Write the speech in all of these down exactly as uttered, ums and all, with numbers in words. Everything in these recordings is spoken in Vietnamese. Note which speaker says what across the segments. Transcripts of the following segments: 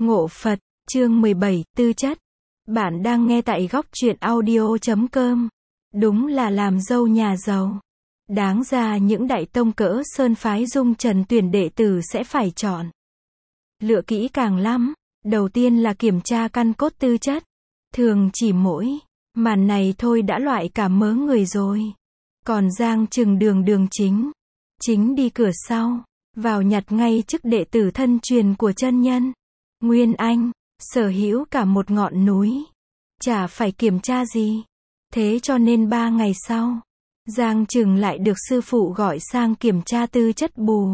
Speaker 1: Ngộ Phật, chương mười bảy, tư chất. Bạn đang nghe tại góc truyện audio chấm com. Đúng là làm dâu nhà giàu. Đáng ra những đại tông cỡ sơn phái dung trần tuyển đệ tử sẽ phải chọn lựa kỹ càng lắm. Đầu tiên là kiểm tra căn cốt tư chất. Thường chỉ mỗi màn này thôi đã loại cả mớ người rồi. Còn Giang Trừng đường đường chính. Chính đi cửa sau. Vào nhặt ngay chức đệ tử thân truyền của chân nhân. Nguyên Anh, sở hữu cả một ngọn núi. Chả phải kiểm tra gì. Thế cho nên ba ngày sau, Giang Trừng lại được sư phụ gọi sang kiểm tra tư chất bù.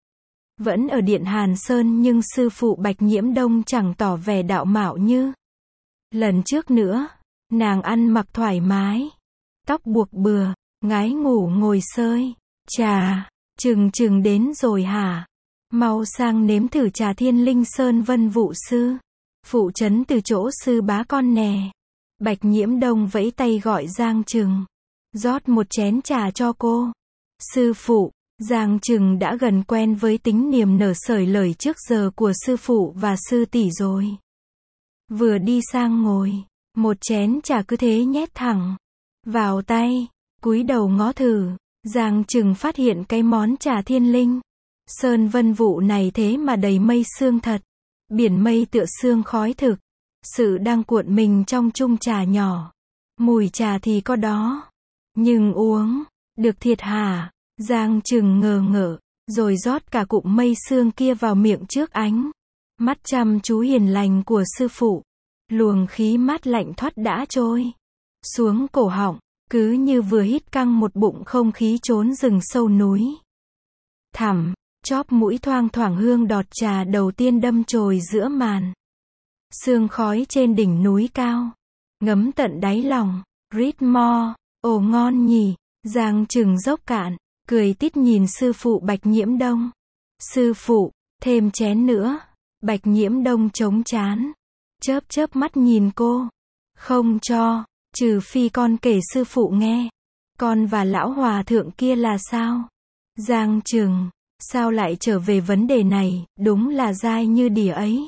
Speaker 1: Vẫn ở điện Hàn Sơn nhưng sư phụ Bạch Nhiễm Đông chẳng tỏ vẻ đạo mạo như lần trước nữa. Nàng ăn mặc thoải mái, tóc buộc bừa, ngái ngủ ngồi sơi. Chà, Trừng Trừng đến rồi hả? Mau sang nếm thử trà Thiên Linh Sơn Vân Vụ sư. Phụ trấn từ chỗ sư bá con nè. Bạch Nhiễm Đông vẫy tay gọi Giang Trừng. Rót một chén trà cho cô. Sư phụ, Giang Trừng đã gần quen với tính niềm nở sởi lời trước giờ của sư phụ và sư tỷ rồi. Vừa đi sang ngồi, một chén trà cứ thế nhét thẳng vào tay, cúi đầu ngó thử. Giang Trừng phát hiện cái món trà Thiên Linh Sơn Vân Vụ này thế mà đầy mây sương thật. Biển mây tựa sương khói thực. Sự đang cuộn mình trong chung trà nhỏ. Mùi trà thì có đó. Nhưng uống, được thiệt hả? Giang Trừng ngờ ngợ, rồi rót cả cụm mây sương kia vào miệng trước ánh mắt chăm chú hiền lành của sư phụ. Luồng khí mát lạnh thoát đã trôi xuống cổ họng, cứ như vừa hít căng một bụng không khí trốn rừng sâu núi thẳm. Chóp mũi thoang thoảng hương đọt trà đầu tiên đâm chồi giữa màn sương khói trên đỉnh núi cao. Ngấm tận đáy lòng. Rít mo, ồ ngon nhỉ. Giang Trừng dốc cạn, cười tít nhìn sư phụ Bạch Nhiễm Đông. Sư phụ, thêm chén nữa. Bạch Nhiễm Đông chống chán, chớp chớp mắt nhìn cô. Không cho, trừ phi con kể sư phụ nghe. Con và lão hòa thượng kia là sao? Giang Trừng, sao lại trở về vấn đề này, đúng là dai như đỉa ấy.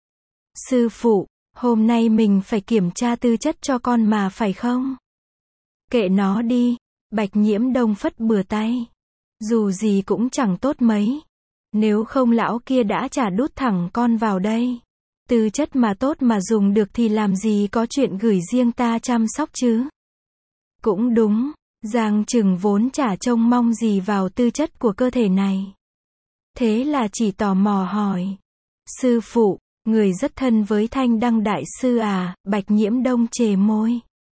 Speaker 1: Sư phụ, hôm nay mình phải kiểm tra tư chất cho con mà phải không? Kệ nó đi. Bạch Nhiễm Đông phất bừa tay. Dù gì cũng chẳng tốt mấy. Nếu không lão kia đã chả đút thẳng con vào đây. Tư chất mà tốt mà dùng được thì làm gì có chuyện gửi riêng ta chăm sóc chứ. Cũng đúng, Giang Trừng vốn chả trông mong gì vào tư chất của cơ thể này. Thế là chỉ tò mò hỏi. Sư phụ, người rất thân với Thanh Đăng Đại Sư à? Bạch Nhiễm Đông chề môi.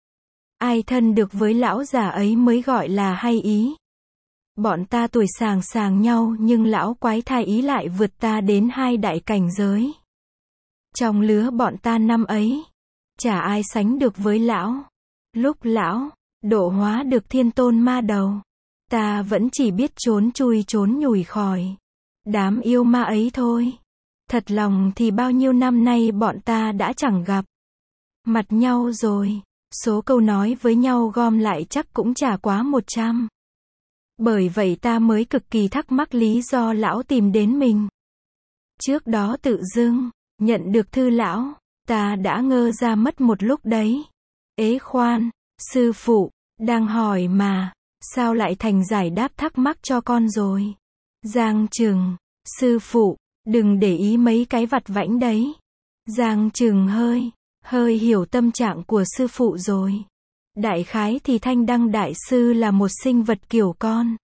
Speaker 1: Ai thân được với lão già ấy mới gọi là hay ý. Bọn ta tuổi sàng sàng nhau nhưng lão quái thai ý lại vượt ta đến hai đại cảnh giới. Trong lứa bọn ta năm ấy, chả ai sánh được với lão. Lúc lão độ hóa được thiên tôn ma đầu, ta vẫn chỉ biết trốn chui trốn nhủi khỏi đám yêu ma ấy thôi. Thật lòng thì bao nhiêu năm nay bọn ta đã chẳng gặp mặt nhau rồi. Số câu nói với nhau gom lại chắc cũng chả quá một trăm. Bởi vậy ta mới cực kỳ thắc mắc lý do lão tìm đến mình. Trước đó tự dưng nhận được thư lão, ta đã ngơ ra mất một lúc đấy. Ế khoan, sư phụ, đang hỏi mà, sao lại thành giải đáp thắc mắc cho con rồi? Giang Trừng, sư phụ, đừng để ý mấy cái vặt vãnh đấy. Giang Trừng hơi, hơi hiểu tâm trạng của sư phụ rồi. Đại khái thì Thanh Đăng Đại Sư là một sinh vật kiểu con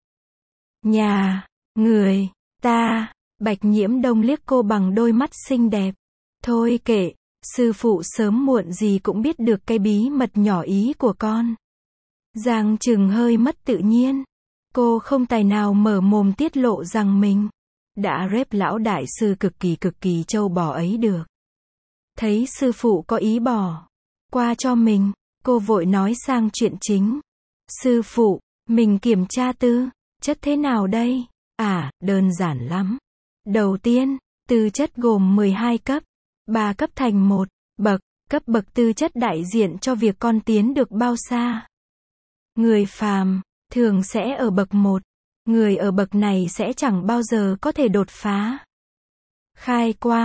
Speaker 1: nhà người ta. Bạch Nhiễm Đông liếc cô bằng đôi mắt xinh đẹp. Thôi kệ, sư phụ sớm muộn gì cũng biết được cái bí mật nhỏ ý của con. Giang Trừng hơi mất tự nhiên. Cô không tài nào mở mồm tiết lộ rằng mình đã rep lão đại sư cực kỳ cực kỳ trâu bò ấy được. Thấy sư phụ có ý bỏ qua cho mình, cô vội nói sang chuyện chính. Sư phụ, mình kiểm tra tư chất thế nào đây? À, đơn giản lắm. Đầu tiên, tư chất gồm mười hai cấp, ba cấp thành một bậc. Cấp bậc tư chất đại diện cho việc con tiến được bao xa. Người phàm thường sẽ ở bậc một. Người ở bậc này sẽ chẳng bao giờ có thể đột phá. Khai quang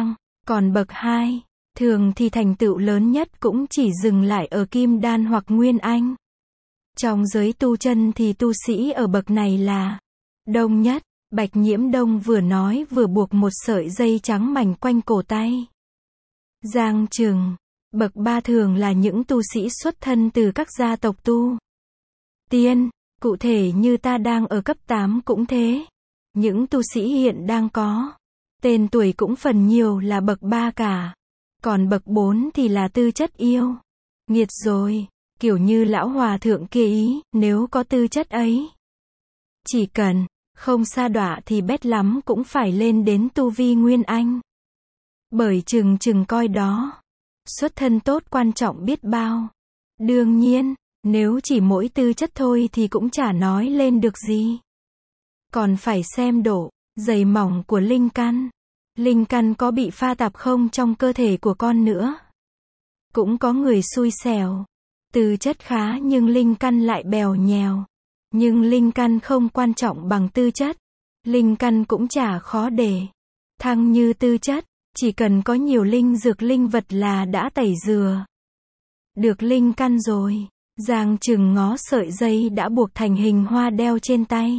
Speaker 1: Còn bậc hai, thường thì thành tựu lớn nhất cũng chỉ dừng lại ở kim đan hoặc nguyên anh. Trong giới tu chân thì tu sĩ ở bậc này là đông nhất. Bạch Nhiễm Đông vừa nói vừa buộc một sợi dây trắng mảnh quanh cổ tay. Giang Trừng, bậc ba thường là những tu sĩ xuất thân từ các gia tộc tu tiên, cụ thể như ta đang ở cấp tám cũng thế. Những tu sĩ hiện đang có tên tuổi cũng phần nhiều là bậc ba cả. Còn bậc bốn thì là tư chất yêu nghiệt rồi, kiểu như lão hòa thượng kia ý, nếu có tư chất ấy. Chỉ cần không sa đọa thì bét lắm cũng phải lên đến tu vi nguyên anh. Bởi chừng chừng coi đó, xuất thân tốt quan trọng biết bao. Đương nhiên, nếu chỉ mỗi tư chất thôi thì cũng chả nói lên được gì. Còn phải xem độ dày mỏng của linh căn. Linh căn có bị pha tạp không trong cơ thể của con nữa. Cũng có người xui xẻo, tư chất khá nhưng linh căn lại bèo nhèo. Nhưng linh căn không quan trọng bằng tư chất. Linh căn cũng chả khó để thăng như tư chất, chỉ cần có nhiều linh dược linh vật là đã tẩy rửa được linh căn rồi. Giang Trừng ngó sợi dây đã buộc thành hình hoa đeo trên tay.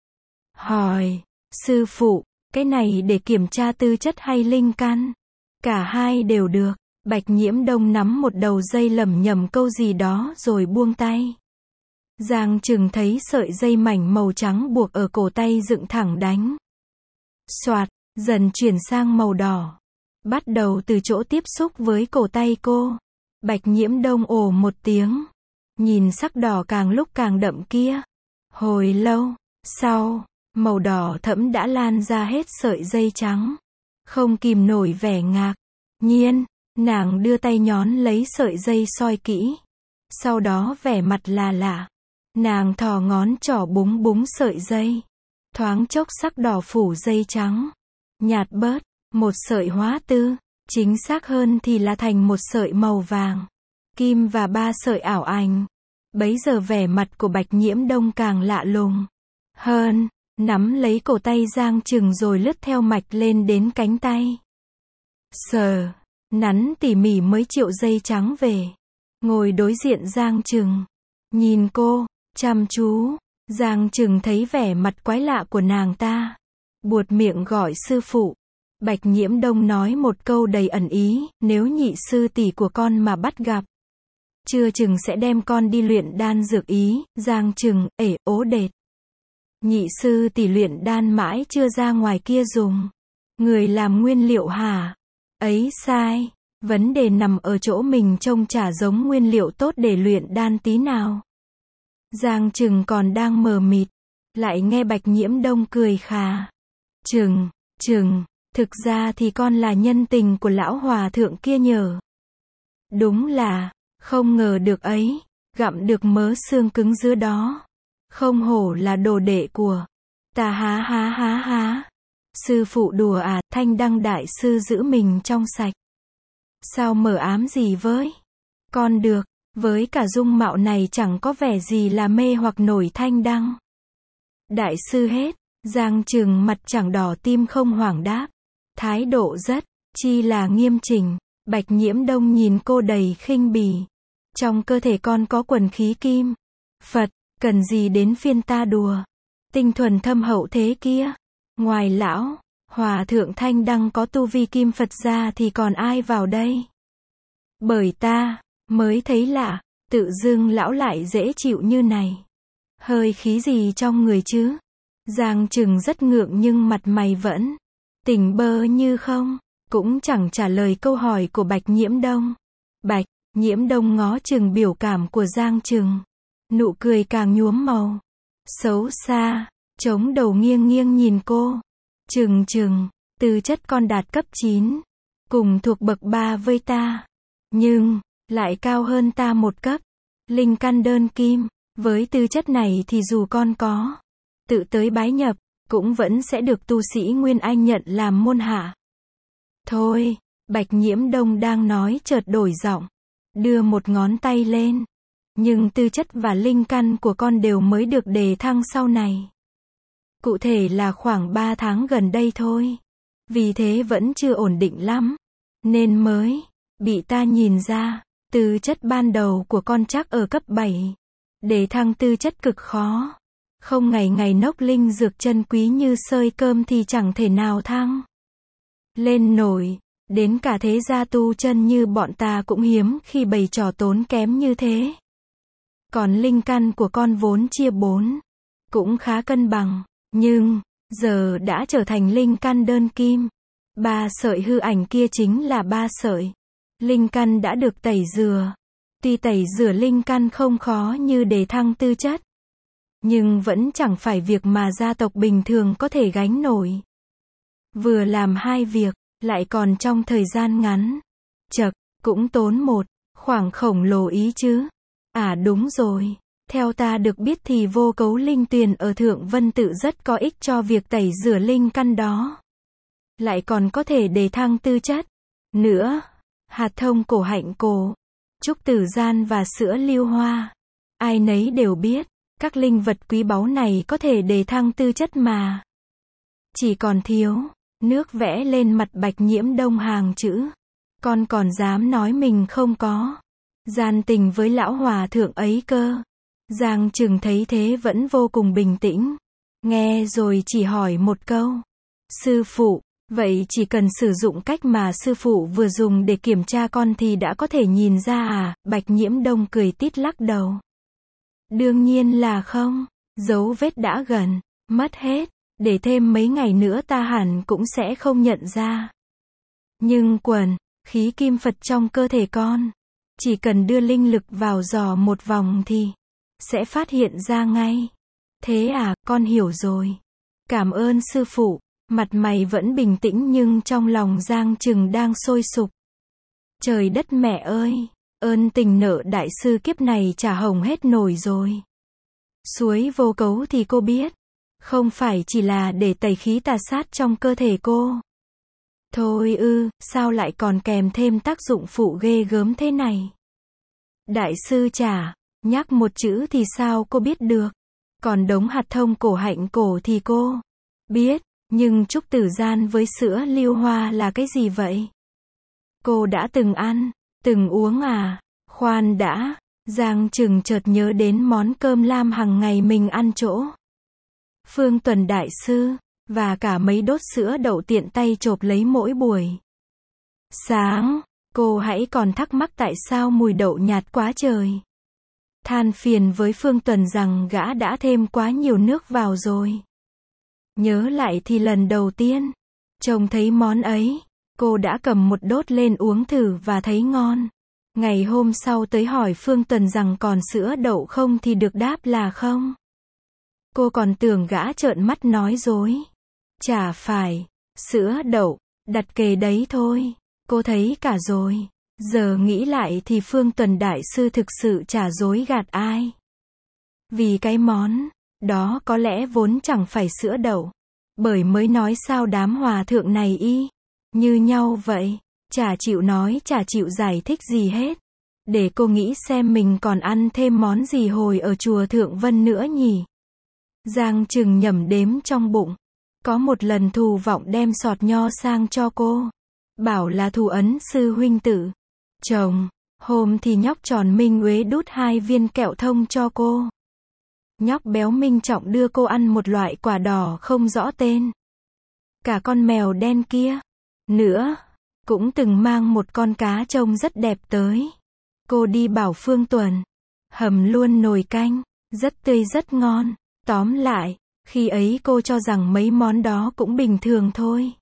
Speaker 1: Hỏi, sư phụ, cái này để kiểm tra tư chất hay linh căn? Cả hai đều được. Bạch Nhiễm Đông nắm một đầu dây lẩm nhẩm câu gì đó rồi buông tay. Giang Trừng thấy sợi dây mảnh màu trắng buộc ở cổ tay dựng thẳng đánh. Soạt, dần chuyển sang màu đỏ. Bắt đầu từ chỗ tiếp xúc với cổ tay cô. Bạch Nhiễm Đông ồ một tiếng. Nhìn sắc đỏ càng lúc càng đậm kia. Hồi lâu sau, màu đỏ thẫm đã lan ra hết sợi dây trắng. Không kìm nổi vẻ ngạc nhiên, nàng đưa tay nhón lấy sợi dây soi kỹ. Sau đó vẻ mặt là lạ. Nàng thò ngón trỏ búng búng sợi dây. Thoáng chốc sắc đỏ phủ dây trắng. Nhạt bớt, một sợi hóa tư. Chính xác hơn thì là thành một sợi màu vàng. Kim và ba sợi ảo ảnh. Bấy giờ vẻ mặt của Bạch Nhiễm Đông càng lạ lùng hơn. Nắm lấy cổ tay Giang Trừng rồi lướt theo mạch lên đến cánh tay. Sờ, nắn tỉ mỉ mới triệu dây trắng về. Ngồi đối diện Giang Trừng. Nhìn cô, chăm chú. Giang Trừng thấy vẻ mặt quái lạ của nàng ta. Buột miệng gọi sư phụ. Bạch Nhiễm Đông nói một câu đầy ẩn ý, nếu nhị sư tỷ của con mà bắt gặp, chưa chừng sẽ đem con đi luyện đan dược ý. Giang Trừng, ể, ố đệt. Nhị sư tỷ luyện đan mãi chưa ra ngoài kia dùng. Người làm nguyên liệu hả? Ấy sai. Vấn đề nằm ở chỗ mình trông chả giống nguyên liệu tốt để luyện đan tí nào. Giang Trừng còn đang mờ mịt. Lại nghe Bạch Nhiễm Đông cười khà. Trừng, Trừng, thực ra thì con là nhân tình của lão hòa thượng kia nhờ. Đúng là, không ngờ được ấy, gặm được mớ xương cứng giữa đó. Không hổ là đồ đệ của ta há há há há. Sư phụ đùa à, Thanh Đăng đại sư giữ mình trong sạch. Sao mờ ám gì với con được, với cả dung mạo này chẳng có vẻ gì là mê hoặc nổi Thanh Đăng đại sư hết. Giang Trừng mặt chẳng đỏ tim không hoảng đáp. Thái độ rất, chi là nghiêm chỉnh. Bạch Nhiễm Đông nhìn cô đầy khinh bỉ. Trong cơ thể con có quần khí kim Phật, cần gì đến phiên ta đùa. Tinh thuần thâm hậu thế kia. Ngoài lão hòa thượng Thanh Đăng có tu vi kim Phật ra thì còn ai vào đây. Bởi ta mới thấy lạ, tự dưng lão lại dễ chịu như này. Hơi khí gì trong người chứ? Giang Trừng rất ngượng nhưng mặt mày vẫn tỉnh bơ như không, cũng chẳng trả lời câu hỏi của Bạch Nhiễm Đông. Bạch Nhiễm Đông ngó chừng biểu cảm của Giang Trừng. Nụ cười càng nhuốm màu xấu xa, chống đầu nghiêng nghiêng nhìn cô. Trừng Trừng, tư chất con đạt cấp chín, cùng thuộc bậc ba với ta, nhưng lại cao hơn ta một cấp. Linh căn đơn kim, với tư chất này thì dù con có tự tới bái nhập, cũng vẫn sẽ được tu sĩ Nguyên Anh nhận làm môn hạ. Thôi, Bạch Nhiễm Đông đang nói chợt đổi giọng, đưa một ngón tay lên. Nhưng tư chất và linh căn của con đều mới được đề thăng sau này. Cụ thể là khoảng ba tháng gần đây thôi. Vì thế vẫn chưa ổn định lắm. nên mới bị ta nhìn ra, tư chất ban đầu của con chắc ở cấp bảy. Để thăng tư chất cực khó. Không ngày ngày nốc linh dược chân quý như xơi cơm thì chẳng thể nào thăng lên nổi. Đến cả thế gia tu chân như bọn ta cũng hiếm khi bày trò tốn kém như thế. Còn linh căn của con vốn chia bốn, cũng khá cân bằng, nhưng giờ đã trở thành linh căn đơn kim. Ba sợi hư ảnh kia chính là ba sợi linh căn đã được tẩy rửa. Tuy tẩy rửa linh căn không khó như để thăng tư chất, nhưng vẫn chẳng phải việc mà gia tộc bình thường có thể gánh nổi. Vừa làm hai việc, lại còn trong thời gian ngắn. Chậc, cũng tốn một khoảng khổng lồ ý chứ. À đúng rồi, theo ta được biết thì vô cấu linh tuyền ở Thượng Vân Tự rất có ích cho việc tẩy rửa linh căn đó. Lại còn có thể đề thăng tư chất. Nữa, hạt thông cổ hạnh cổ, trúc tử gian và sữa lưu hoa. Ai nấy đều biết, các linh vật quý báu này có thể đề thăng tư chất mà. Chỉ còn thiếu nước vẽ lên mặt Bạch Nhiễm Đông hàng chữ. Con còn dám nói mình không có gian tình với lão hòa thượng ấy cơ. Giang Trừng thấy thế vẫn vô cùng bình tĩnh. Nghe rồi chỉ hỏi một câu. Sư phụ, vậy chỉ cần sử dụng cách mà sư phụ vừa dùng để kiểm tra con thì đã có thể nhìn ra à? Bạch Nhiễm Đông cười tít lắc đầu. Đương nhiên là không. Dấu vết đã gần mất hết. Để thêm mấy ngày nữa ta hẳn cũng sẽ không nhận ra. Nhưng quần khí kim Phật trong cơ thể con, chỉ cần đưa linh lực vào dò một vòng thì sẽ phát hiện ra ngay. Thế à, con hiểu rồi. Cảm ơn sư phụ. Mặt mày vẫn bình tĩnh nhưng trong lòng Giang Trừng đang sôi sục. Trời đất mẹ ơi, ơn tình nợ đại sư kiếp này trả hồng hết nổi rồi. Suối vô cấu thì cô biết, không phải chỉ là để tẩy khí tà sát trong cơ thể cô. Thôi ư, sao lại còn kèm thêm tác dụng phụ ghê gớm thế này? Đại sư chả nhắc một chữ thì sao cô biết được? Còn đống hạt thông cổ hạnh cổ thì cô biết, nhưng trúc tử gian với sữa lưu hoa là cái gì vậy? Cô đã từng ăn, từng uống à? Khoan đã, Giang Trừng chợt nhớ đến món cơm lam hằng ngày mình ăn chỗ Phương Tuần đại sư, và cả mấy đốt sữa đậu tiện tay chộp lấy mỗi buổi sáng. Cô hãy còn thắc mắc tại sao mùi đậu nhạt quá trời. Than phiền với Phương Tuần rằng gã đã thêm quá nhiều nước vào rồi. Nhớ lại thì lần đầu tiên trông thấy món ấy, cô đã cầm một đốt lên uống thử và thấy ngon. Ngày hôm sau tới hỏi Phương Tuần rằng còn sữa đậu không thì được đáp là không. Cô còn tưởng gã trợn mắt nói dối. Chả phải, sữa đậu, đặt kề đấy thôi. Cô thấy cả rồi. Giờ nghĩ lại thì Phương Tuần đại sư thực sự chả dối gạt ai. Vì cái món đó có lẽ vốn chẳng phải sữa đậu. Bởi mới nói sao đám hòa thượng này y như nhau vậy. Chả chịu nói, chả chịu giải thích gì hết. Để cô nghĩ xem mình còn ăn thêm món gì hồi ở chùa Thượng Vân nữa nhỉ. Giang Trừng nhẩm đếm trong bụng. Có một lần Thù Vọng đem sọt nho sang cho cô. Bảo là thù ấn sư huynh tự chồng. Hôm thì nhóc tròn Minh Uế đút hai viên kẹo thông cho cô. Nhóc béo Minh Trọng đưa cô ăn một loại quả đỏ không rõ tên. Cả con mèo đen kia nữa cũng từng mang một con cá trông rất đẹp tới. Cô đi bảo Phương Tuần hầm luôn nồi canh, rất tươi rất ngon. Tóm lại, khi ấy cô cho rằng mấy món đó cũng bình thường thôi.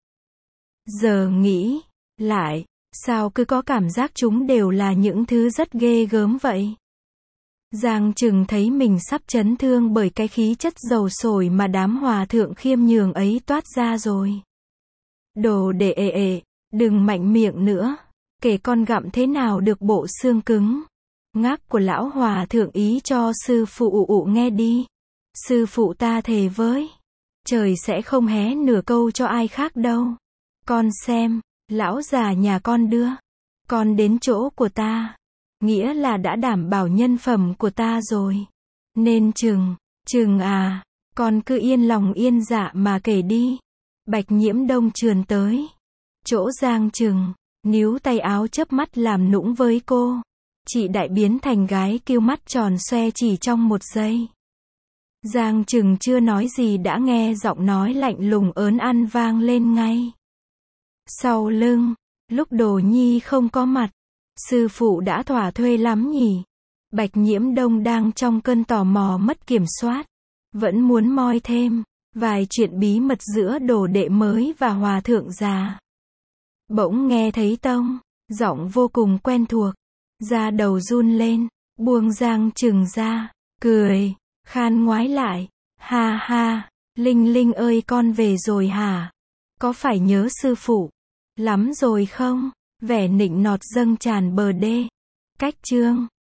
Speaker 1: Giờ nghĩ lại, sao cứ có cảm giác chúng đều là những thứ rất ghê gớm vậy? Giang Trừng thấy mình sắp chấn thương bởi cái khí chất dầu sổi mà đám hòa thượng khiêm nhường ấy toát ra rồi. Đồ để ệ ệ, đừng mạnh miệng nữa. Kể con gặm thế nào được bộ xương cứng ngắc của lão hòa thượng ý cho sư phụ ụ ụ nghe đi. Sư phụ ta thề với trời sẽ không hé nửa câu cho ai khác đâu. Con xem, lão già nhà con đưa con đến chỗ của ta, nghĩa là đã đảm bảo nhân phẩm của ta rồi. Nên Trừng, Trừng à, con cứ yên lòng yên dạ mà kể đi. Bạch Nhiễm Đông trườn tới chỗ Giang Trừng, níu tay áo chớp mắt làm nũng với cô. Chị đại biến thành gái kêu mắt tròn xoe chỉ trong một giây. Giang Trừng chưa nói gì đã nghe giọng nói lạnh lùng ớn ăn vang lên ngay. Sau lưng, lúc Đồ Nhi không có mặt, sư phụ đã thỏa thuê lắm nhỉ. Bạch Nhiễm Đông đang trong cơn tò mò mất kiểm soát, vẫn muốn moi thêm vài chuyện bí mật giữa đồ đệ mới và hòa thượng già. Bỗng nghe thấy tông giọng vô cùng quen thuộc, da đầu run lên, buông Giang Trừng ra, cười, khan ngoái lại, ha ha, Linh Linh ơi con về rồi hả? Có phải nhớ sư phụ lắm rồi không? Vẻ nịnh nọt dâng tràn bờ đê. Cách chương